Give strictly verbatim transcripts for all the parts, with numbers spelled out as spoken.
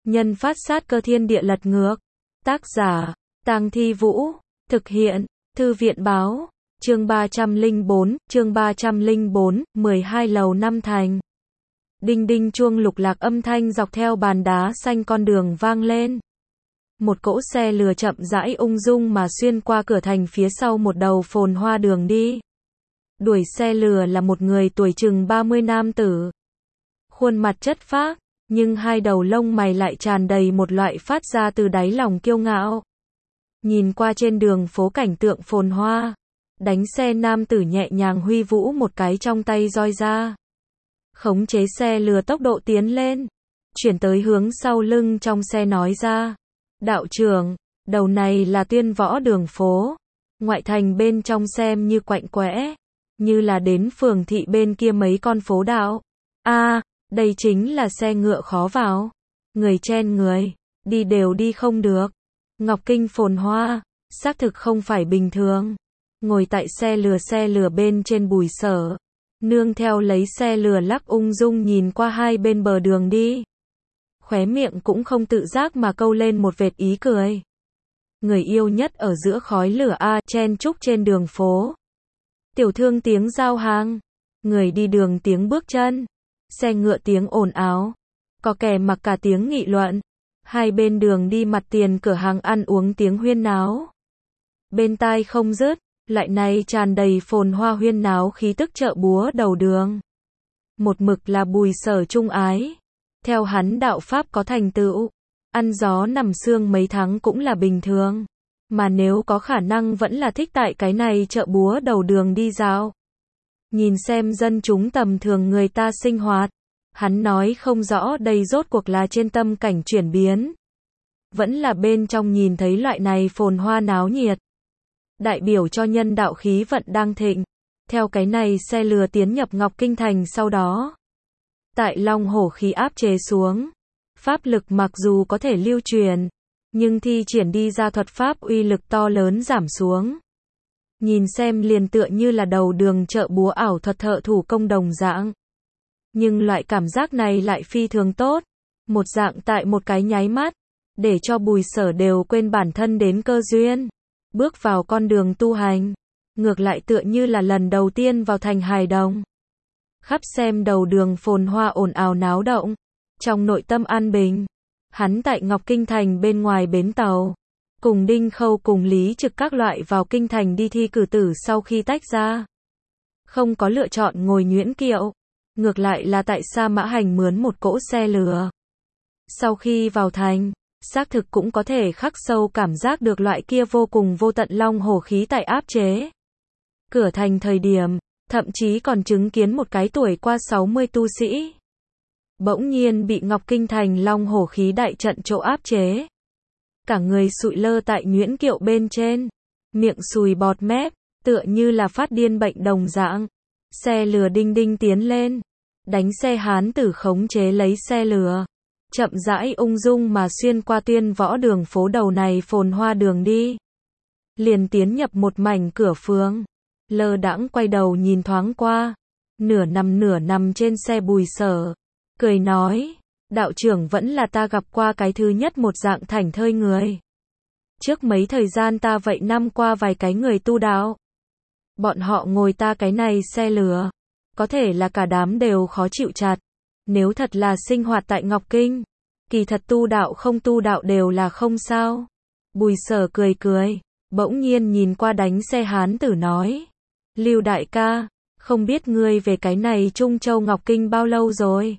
Nhân phát sát cơ thiên địa lật ngược. Tác giả, Tang Thi Vũ. Thực hiện, Thư viện báo. Chương ba trăm lẻ bốn, chương ba trăm lẻ bốn, mười hai lầu năm thành. Đinh đinh chuông lục lạc âm thanh dọc theo bàn đá xanh con đường vang lên. Một cỗ xe lừa chậm rãi ung dung mà xuyên qua cửa thành phía sau một đầu phồn hoa đường đi. Đuổi xe lừa là một người tuổi chừng ba mươi nam tử. Khuôn mặt chất phác, nhưng hai đầu lông mày lại tràn đầy một loại phát ra từ đáy lòng kiêu ngạo. Nhìn qua trên đường phố cảnh tượng phồn hoa, đánh xe nam tử nhẹ nhàng huy vũ một cái trong tay roi ra. Khống chế xe lừa tốc độ tiến lên, chuyển tới hướng sau lưng trong xe nói ra. Đạo trưởng, đầu này là Tuyên Võ đường phố. Ngoại thành bên trong xem như quạnh quẽ, như là đến phường thị bên kia mấy con phố đạo. A, à, đây chính là xe ngựa khó vào. Người chen người, đi đều đi không được. Ngọc Kinh phồn hoa, xác thực không phải bình thường. Ngồi tại xe lừa xe lừa bên trên Bùi Sở, nương theo lấy xe lừa lắc ung dung nhìn qua hai bên bờ đường đi. Khóe miệng cũng không tự giác mà câu lên một vệt ý cười. Người yêu nhất ở giữa khói lửa a chen chúc trên đường phố. Tiểu thương tiếng giao hàng, người đi đường tiếng bước chân, xe ngựa tiếng ồn ào, có kẻ mặc cả tiếng nghị luận. Hai bên đường đi mặt tiền cửa hàng ăn uống tiếng huyên náo. Bên tai không dứt, lại này tràn đầy phồn hoa huyên náo khí tức chợ búa đầu đường. Một mực là Bùi Sở trung ái. Theo hắn đạo pháp có thành tựu, ăn gió nằm sương mấy tháng cũng là bình thường. Mà nếu có khả năng vẫn là thích tại cái này chợ búa đầu đường đi dạo. Nhìn xem dân chúng tầm thường người ta sinh hoạt. Hắn nói không rõ đây rốt cuộc là trên tâm cảnh chuyển biến. Vẫn là bên trong nhìn thấy loại này phồn hoa náo nhiệt. Đại biểu cho nhân đạo khí vận đang thịnh. Theo cái này xe lừa tiến nhập Ngọc Kinh thành sau đó. Tại Long Hổ khí áp chế xuống. Pháp lực mặc dù có thể lưu truyền. Nhưng thi triển đi ra thuật pháp uy lực to lớn giảm xuống. Nhìn xem liền tựa như là đầu đường chợ búa ảo thuật thợ thủ công đồng dạng. Nhưng loại cảm giác này lại phi thường tốt. Một dạng tại một cái nháy mắt. Để cho Bùi Sở đều quên bản thân đến cơ duyên. Bước vào con đường tu hành. Ngược lại tựa như là lần đầu tiên vào thành hài đồng. Khắp xem đầu đường phồn hoa ồn ào náo động. Trong nội tâm an bình. Hắn tại Ngọc Kinh thành bên ngoài bến tàu. Cùng Đinh Khâu cùng Lý Trực các loại vào Kinh thành đi thi cử tử sau khi tách ra. Không có lựa chọn ngồi nhuyễn kiệu. Ngược lại là tại Sa Mã Hành mướn một cỗ xe lừa. Sau khi vào thành, xác thực cũng có thể khắc sâu cảm giác được loại kia vô cùng vô tận long hổ khí tại áp chế. Cửa thành thời điểm, thậm chí còn chứng kiến một cái tuổi qua sáu mươi tu sĩ. Bỗng nhiên bị Ngọc Kinh thành long hổ khí đại trận chỗ áp chế. Cả người sụi lơ tại nhuyễn kiệu bên trên. Miệng sùi bọt mép, tựa như là phát điên bệnh đồng dạng. Xe lừa đinh đinh tiến lên. Đánh xe hán tử khống chế lấy xe lừa. Chậm rãi ung dung mà xuyên qua Tuyên Võ đường phố đầu này phồn hoa đường đi. Liền tiến nhập một mảnh cửa phường. Lơ đãng quay đầu nhìn thoáng qua. Nửa nằm nửa nằm trên xe Bùi Sở. Cười nói. Đạo trưởng vẫn là ta gặp qua cái thứ nhất một dạng thảnh thơi người. Trước mấy thời gian ta vậy năm qua vài cái người tu đạo. Bọn họ ngồi ta cái này xe lừa. Có thể là cả đám đều khó chịu chặt. Nếu thật là sinh hoạt tại Ngọc Kinh. Kỳ thật tu đạo không tu đạo đều là không sao. Bùi Sở cười cười. Bỗng nhiên nhìn qua đánh xe hán tử nói. Lưu đại ca. Không biết ngươi về cái này Trung Châu Ngọc Kinh bao lâu rồi?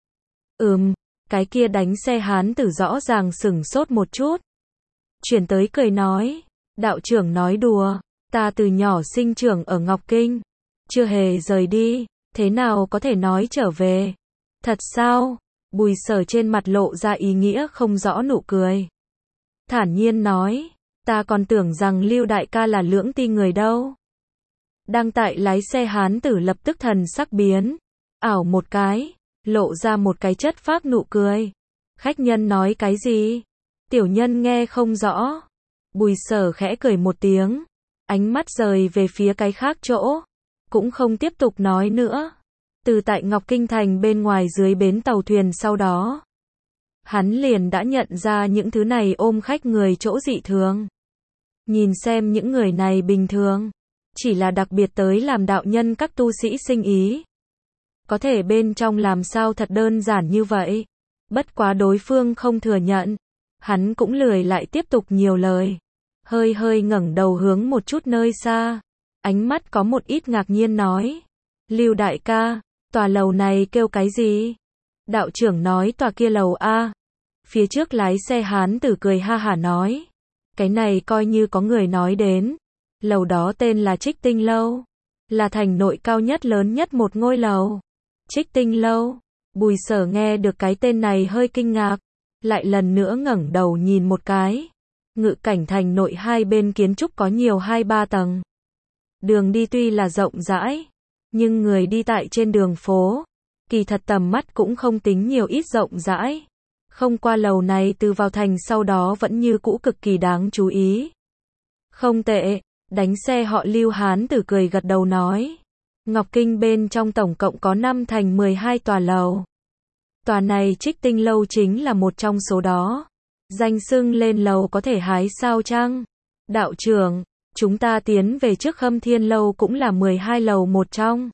Ừm. Cái kia đánh xe hán tử rõ ràng sửng sốt một chút. Chuyển tới cười nói. Đạo trưởng nói đùa. Ta từ nhỏ sinh trưởng ở Ngọc Kinh. Chưa hề rời đi. Thế nào có thể nói trở về? Thật sao? Bùi Sở trên mặt lộ ra ý nghĩa không rõ nụ cười. Thản nhiên nói. Ta còn tưởng rằng Lưu đại ca là lưỡng ti người đâu. Đang tại lái xe hán tử lập tức thần sắc biến. Ảo một cái. Lộ ra một cái chất phác nụ cười. Khách nhân nói cái gì? Tiểu nhân nghe không rõ. Bùi Sở khẽ cười một tiếng. Ánh mắt rời về phía cái khác chỗ. Cũng không tiếp tục nói nữa. Từ tại Ngọc Kinh thành bên ngoài dưới bến tàu thuyền sau đó. Hắn liền đã nhận ra những thứ này ôm khách người chỗ dị thường. Nhìn xem những người này bình thường, chỉ là đặc biệt tới làm đạo nhân các tu sĩ sinh ý. Có thể bên trong làm sao thật đơn giản như vậy. Bất quá đối phương không thừa nhận. Hắn cũng lười lại tiếp tục nhiều lời. Hơi hơi ngẩng đầu hướng một chút nơi xa. Ánh mắt có một ít ngạc nhiên nói. Lưu đại ca, tòa lầu này kêu cái gì? Đạo trưởng nói tòa kia lầu A. Phía trước lái xe hán tử cười ha hả nói. Cái này coi như có người nói đến. Lầu đó tên là Trích Tinh Lâu. Là thành nội cao nhất lớn nhất một ngôi lầu. Trích Tinh Lâu. Bùi Sở nghe được cái tên này hơi kinh ngạc. Lại lần nữa ngẩng đầu nhìn một cái. Ngự cảnh thành nội hai bên kiến trúc có nhiều hai ba tầng. Đường đi tuy là rộng rãi, nhưng người đi tại trên đường phố, kỳ thật tầm mắt cũng không tính nhiều ít rộng rãi. Không qua lầu này từ vào thành sau đó vẫn như cũ cực kỳ đáng chú ý. Không tệ, đánh xe họ Lưu hán tử cười gật đầu nói. Ngọc Kinh bên trong tổng cộng có năm thành mười hai tòa lầu. Tòa này Trích Tinh Lâu chính là một trong số đó. Danh xưng lên lầu có thể hái sao chăng? Đạo trưởng, chúng ta tiến về trước Khâm Thiên Lâu cũng là mười hai lầu một trong.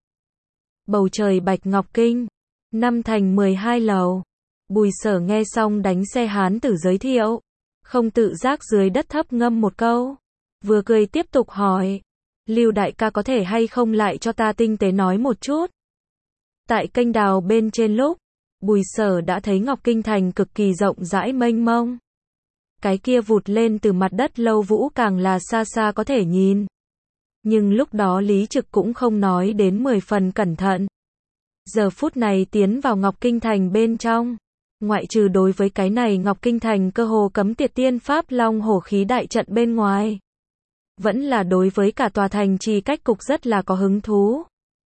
Bầu trời Bạch Ngọc Kinh, năm thành mười hai lầu. Bùi Sở nghe xong đánh xe hán tử giới thiệu, không tự giác dưới đất thấp ngâm một câu, vừa cười tiếp tục hỏi, Lưu đại ca có thể hay không lại cho ta tinh tế nói một chút. Tại kênh đào bên trên lúc, Bùi Sở đã thấy Ngọc Kinh thành cực kỳ rộng rãi mênh mông. Cái kia vụt lên từ mặt đất lâu vũ càng là xa xa có thể nhìn. Nhưng lúc đó Lý Trực cũng không nói đến mười phần cẩn thận. Giờ phút này tiến vào Ngọc Kinh thành bên trong, ngoại trừ đối với cái này Ngọc Kinh thành cơ hồ cấm tiệt tiên pháp long hổ khí đại trận bên ngoài, vẫn là đối với cả tòa thành trì cách cục rất là có hứng thú.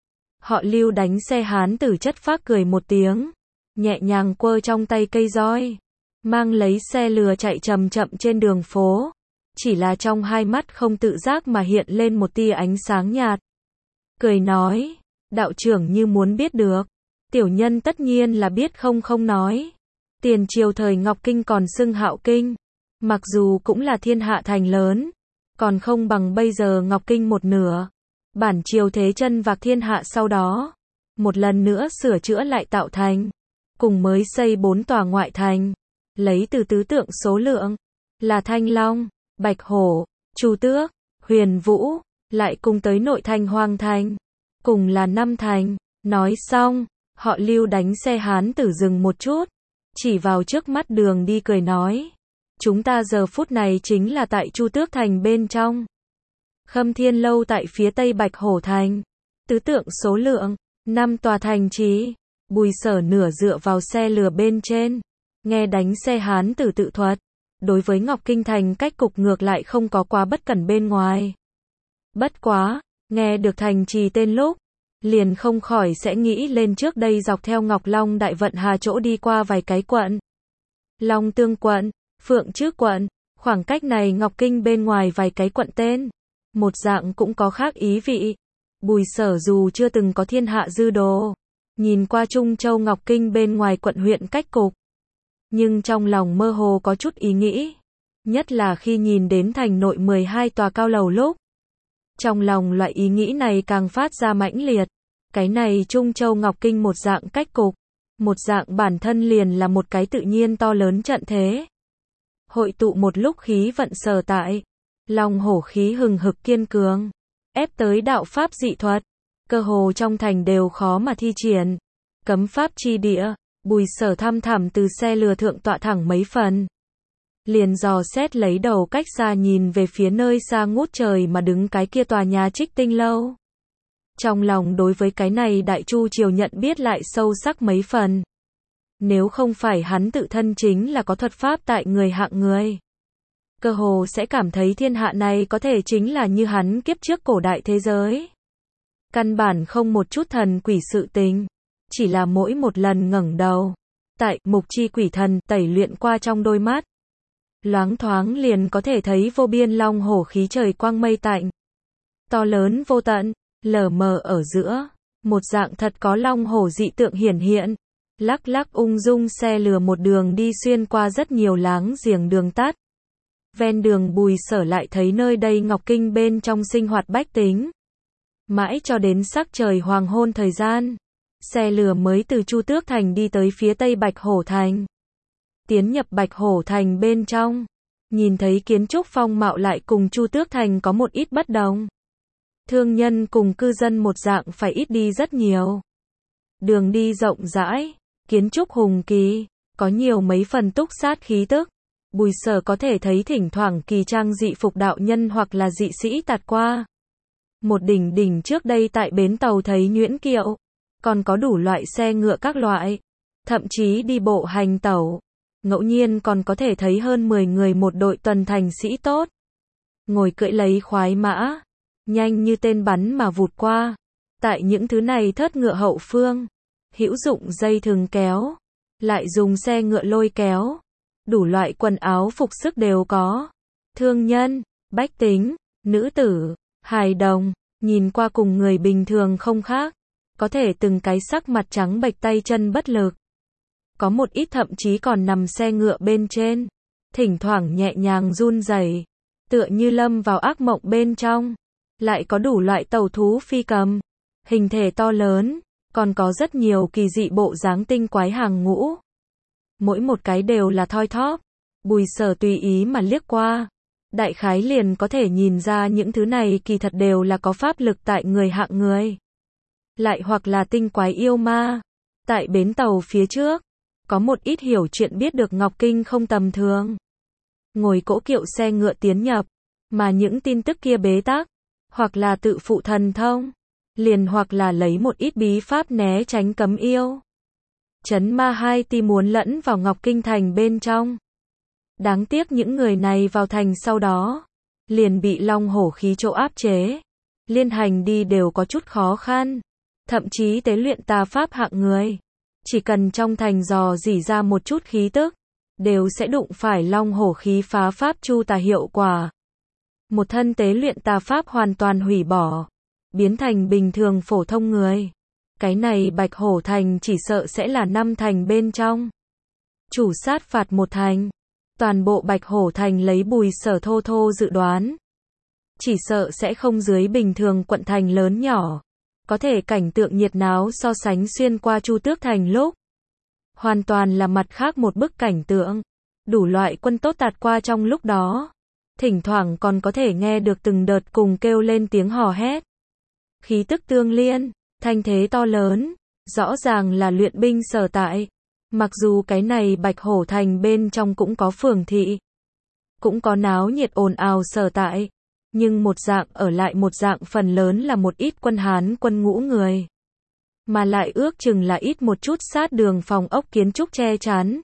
Họ Lưu đánh xe hán tử chất phác cười một tiếng, nhẹ nhàng quơ trong tay cây roi, mang lấy xe lừa chạy chậm chậm trên đường phố, chỉ là trong hai mắt không tự giác mà hiện lên một tia ánh sáng nhạt. Cười nói, đạo trưởng như muốn biết được, tiểu nhân tất nhiên là biết không không nói. Tiền triều thời Ngọc Kinh còn xưng Hạo Kinh, mặc dù cũng là thiên hạ thành lớn, còn không bằng bây giờ Ngọc Kinh một nửa. Bản triều thế chân vạc thiên hạ sau đó, một lần nữa sửa chữa lại tạo thành, cùng mới xây bốn tòa ngoại thành, lấy từ tứ tượng số lượng, là Thanh Long, Bạch Hổ, Chu Tước, Huyền Vũ, lại cùng tới nội thành Hoàng Thành, cùng là năm thành. Nói xong, họ Lưu đánh xe hán tử dừng một chút, chỉ vào trước mắt đường đi cười nói, chúng ta giờ phút này chính là tại Chu Tước thành bên trong. Khâm Thiên Lâu tại phía tây Bạch Hổ thành, tứ tượng số lượng, năm tòa thành trì. Bùi Sở nửa dựa vào xe lừa bên trên, nghe đánh xe hán tử tự thuật, đối với Ngọc Kinh thành cách cục ngược lại không có quá bất cẩn bên ngoài. Bất quá, nghe được thành trì tên lúc, liền không khỏi sẽ nghĩ lên trước đây dọc theo Ngọc Long Đại Vận Hà chỗ đi qua vài cái quận. Long Tương quận, Phượng Trư quận, khoảng cách này Ngọc Kinh bên ngoài vài cái quận tên, một dạng cũng có khác ý vị. Bùi Sở dù chưa từng có thiên hạ dư đồ, nhìn qua Trung Châu Ngọc Kinh bên ngoài quận huyện cách cục, nhưng trong lòng mơ hồ có chút ý nghĩ, nhất là khi nhìn đến thành nội mười hai tòa cao lầu lúc. Trong lòng loại ý nghĩ này càng phát ra mãnh liệt, cái này Trung Châu Ngọc Kinh một dạng cách cục, một dạng bản thân liền là một cái tự nhiên to lớn trận thế. Hội tụ một lúc khí vận sở tại, long hổ khí hừng hực kiên cường, ép tới đạo pháp dị thuật, cơ hồ trong thành đều khó mà thi triển. Cấm pháp chi địa, Bùi Sở thăm thẳm từ xe lừa thượng tọa thẳng mấy phần, liền dò xét lấy đầu cách xa nhìn về phía nơi xa ngút trời mà đứng cái kia tòa nhà Trích Tinh Lâu. Trong lòng đối với cái này Đại Chu triều nhận biết lại sâu sắc mấy phần. Nếu không phải hắn tự thân chính là có thuật pháp tại người hạng người, cơ hồ sẽ cảm thấy thiên hạ này có thể chính là như hắn kiếp trước cổ đại thế giới. Căn bản không một chút thần quỷ sự tình, chỉ là mỗi một lần ngẩng đầu, tại mục chi quỷ thần tẩy luyện qua trong đôi mắt, loáng thoáng liền có thể thấy vô biên long hổ khí trời quang mây tạnh, to lớn vô tận, lờ mờ ở giữa, một dạng thật có long hổ dị tượng hiển hiện, Lắc lắc ung dung xe lừa một đường đi xuyên qua rất nhiều láng giềng đường tắt. Ven đường Bùi Sở lại thấy nơi đây Ngọc Kinh bên trong sinh hoạt bách tính. Mãi cho đến sắc trời hoàng hôn thời gian, xe lừa mới từ Chu Tước Thành đi tới phía tây Bạch Hổ Thành. Tiến nhập Bạch Hổ Thành bên trong, nhìn thấy kiến trúc phong mạo lại cùng Chu Tước Thành có một ít bất đồng. Thương nhân cùng cư dân một dạng phải ít đi rất nhiều. Đường đi rộng rãi, kiến trúc hùng kỳ, có nhiều mấy phần túc sát khí tức. Bùi Sở có thể thấy thỉnh thoảng kỳ trang dị phục đạo nhân hoặc là dị sĩ tạt qua. Một đỉnh đỉnh trước đây tại bến tàu thấy nhuyễn kiệu, còn có đủ loại xe ngựa các loại, thậm chí đi bộ hành tẩu. Ngẫu nhiên còn có thể thấy hơn mười người một đội tuần thành sĩ tốt. Ngồi cưỡi lấy khoái mã, nhanh như tên bắn mà vụt qua. Tại những thứ này thớt ngựa hậu phương, hữu dụng dây thừng kéo, lại dùng xe ngựa lôi kéo. Đủ loại quần áo phục sức đều có. Thương nhân, bách tính, nữ tử, hài đồng, nhìn qua cùng người bình thường không khác. Có thể từng cái sắc mặt trắng bệch tay chân bất lực. Có một ít thậm chí còn nằm xe ngựa bên trên, thỉnh thoảng nhẹ nhàng run rẩy, tựa như lâm vào ác mộng bên trong. Lại có đủ loại tàu thú phi cầm, hình thể to lớn, còn có rất nhiều kỳ dị bộ dáng tinh quái hàng ngũ. Mỗi một cái đều là thoi thóp. Bùi Sở tùy ý mà liếc qua, đại khái liền có thể nhìn ra những thứ này kỳ thật đều là có pháp lực tại người hạng người. Lại hoặc là tinh quái yêu ma. Tại bến tàu phía trước, có một ít hiểu chuyện biết được Ngọc Kinh không tầm thường. Ngồi cỗ kiệu xe ngựa tiến nhập, mà những tin tức kia bế tắc, hoặc là tự phụ thần thông, liền hoặc là lấy một ít bí pháp né tránh cấm yêu. Chấn ma hai ti muốn lẫn vào Ngọc Kinh thành bên trong. Đáng tiếc những người này vào thành sau đó, liền bị long hổ khí chỗ áp chế. Liên hành đi đều có chút khó khăn. Thậm chí tế luyện tà pháp hạng người, chỉ cần trong thành dò dỉ ra một chút khí tức, đều sẽ đụng phải long hổ khí phá pháp chu tà hiệu quả. Một thân tế luyện tà pháp hoàn toàn hủy bỏ, biến thành bình thường phổ thông người. Cái này Bạch Hổ Thành chỉ sợ sẽ là năm thành bên trong. Chủ sát phạt một thành. Toàn bộ Bạch Hổ Thành lấy Bùi Sở thô thô dự đoán. Chỉ sợ sẽ không dưới bình thường quận thành lớn nhỏ. Có thể cảnh tượng nhiệt náo so sánh xuyên qua Chu Tước Thành lúc. Hoàn toàn là mặt khác một bức cảnh tượng. Đủ loại quân tốt tạt qua trong lúc đó. Thỉnh thoảng còn có thể nghe được từng đợt cùng kêu lên tiếng hò hét. Khí tức tương liên, thanh thế to lớn, rõ ràng là luyện binh sở tại. Mặc dù cái này Bạch Hổ Thành bên trong cũng có phường thị, cũng có náo nhiệt ồn ào sở tại, nhưng một dạng ở lại một dạng phần lớn là một ít quân Hán quân ngũ người. Mà lại ước chừng là ít một chút sát đường phòng ốc kiến trúc che chắn.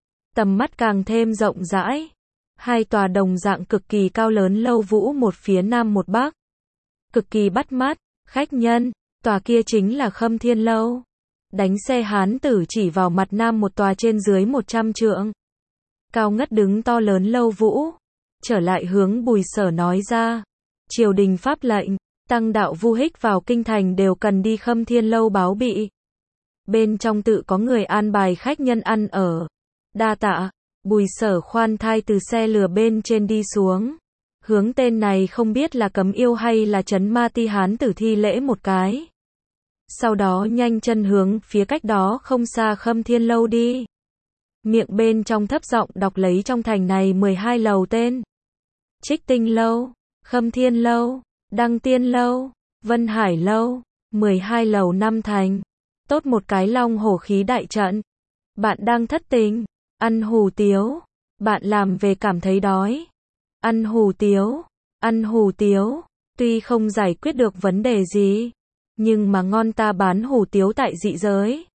Tầm mắt càng thêm rộng rãi. Hai tòa đồng dạng cực kỳ cao lớn lâu vũ một phía nam một bắc. Cực kỳ bắt mắt, khách nhân, tòa kia chính là Khâm Thiên Lâu. Đánh xe Hán tử chỉ vào mặt nam một tòa trên dưới một trăm trượng. Cao ngất đứng to lớn lâu vũ. Trở lại hướng Bùi Sở nói ra. Triều đình pháp lệnh, tăng đạo vu hích vào kinh thành đều cần đi Khâm Thiên Lâu báo bị. Bên trong tự có người an bài khách nhân ăn ở. Đa tạ. Bùi Sở khoan thai từ xe lừa bên trên đi xuống. Hướng tên này không biết là cấm yêu hay là trấn ma ti Hán tử thi lễ một cái. Sau đó nhanh chân hướng phía cách đó không xa Khâm Thiên Lâu đi. Miệng bên trong thấp giọng đọc lấy trong thành này mười hai lầu tên. Trích Tinh Lâu, Khâm Thiên Lâu, Đăng Tiên Lâu, Vân Hải Lâu, mười hai lầu năm thành. Tốt một cái long hổ khí đại trận. Bạn đang thất tình, ăn hủ tiếu. Bạn làm về cảm thấy đói. Ăn hủ tiếu, ăn hủ tiếu. Tuy không giải quyết được vấn đề gì, nhưng mà ngon ta bán hủ tiếu tại dị giới.